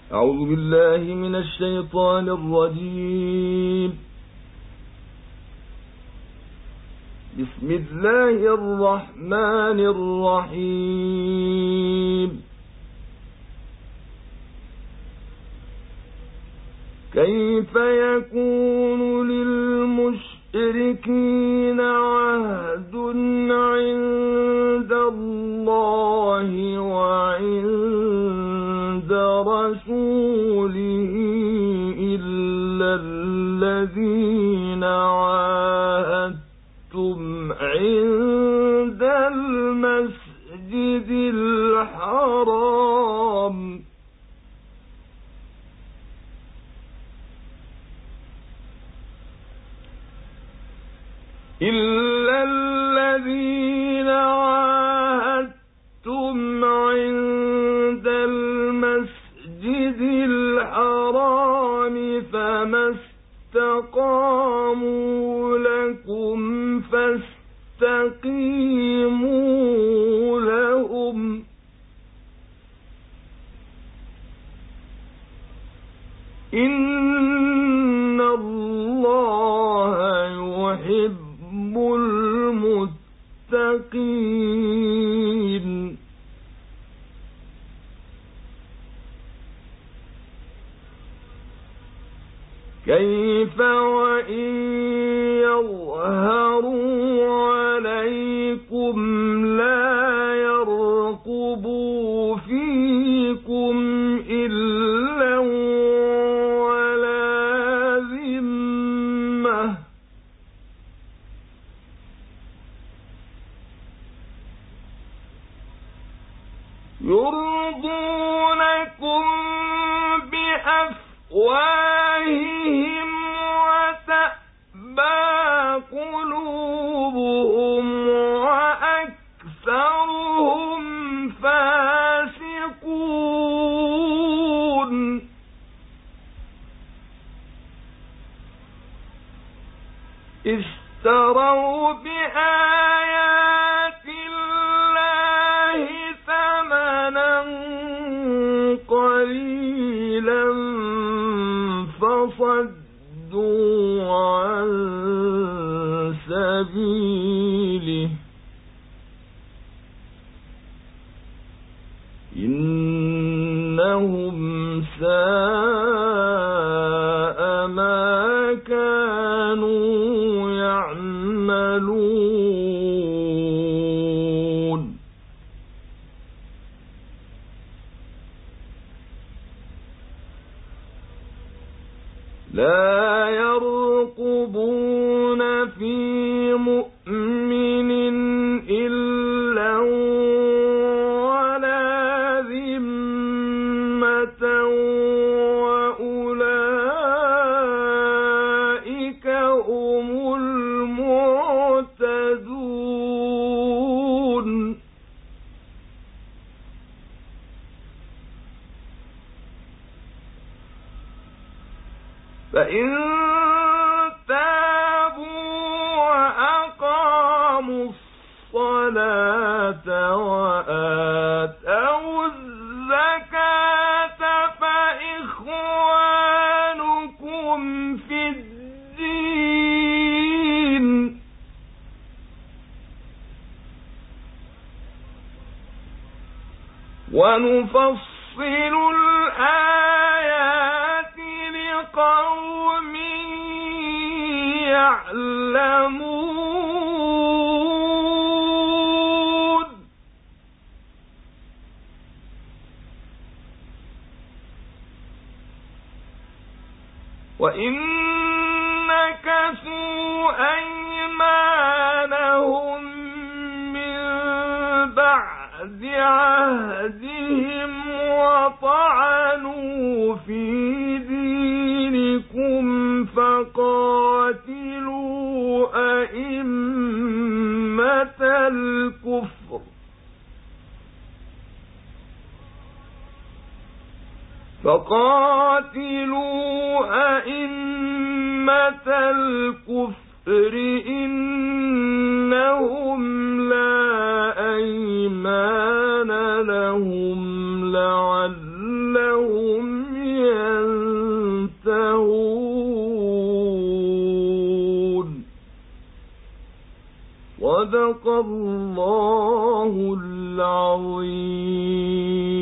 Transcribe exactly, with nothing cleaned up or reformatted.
أعوذ بالله من الشيطان الرجيم. بسم الله الرحمن الرحيم. كيف يكون للمشركين عهد عند الله وعند رسوله إلا الذين عاهدتم عند المسجد الحرام إلا الذين عاهدتم عند المسجد الحرام فما استقاموا لكم فاستقيموا لهم إن الله يحب المتقين. كيف وإن يظهروا عليكم لا يرقبوا فيكم إلا ولا ذمة يرضونكم بأفواههم وتأبى قلوبهم وأكثرهم فاسقون. اشتروا بآيات الله ثمنا قليلا فصدوا عن سبيله إنهم ساء ما كانوا يعملون. لا يرقبون في مؤمن إلا ولا ذمة وأولئك هم المعتدون. فإن تابوا وأقاموا الصلاة وآتوا الزكاة فإخوانكم في الدين ونفصل الآيات لقوم يعلمون. وإن نكثوا أيمانهم من بعد عهدهم وطعنوا في دينكم فقاتلوا أئمة الكفر فقاتلوا أئمة الكفر إنهم لا أيمان لهم لعلهم صدق الله العظيم.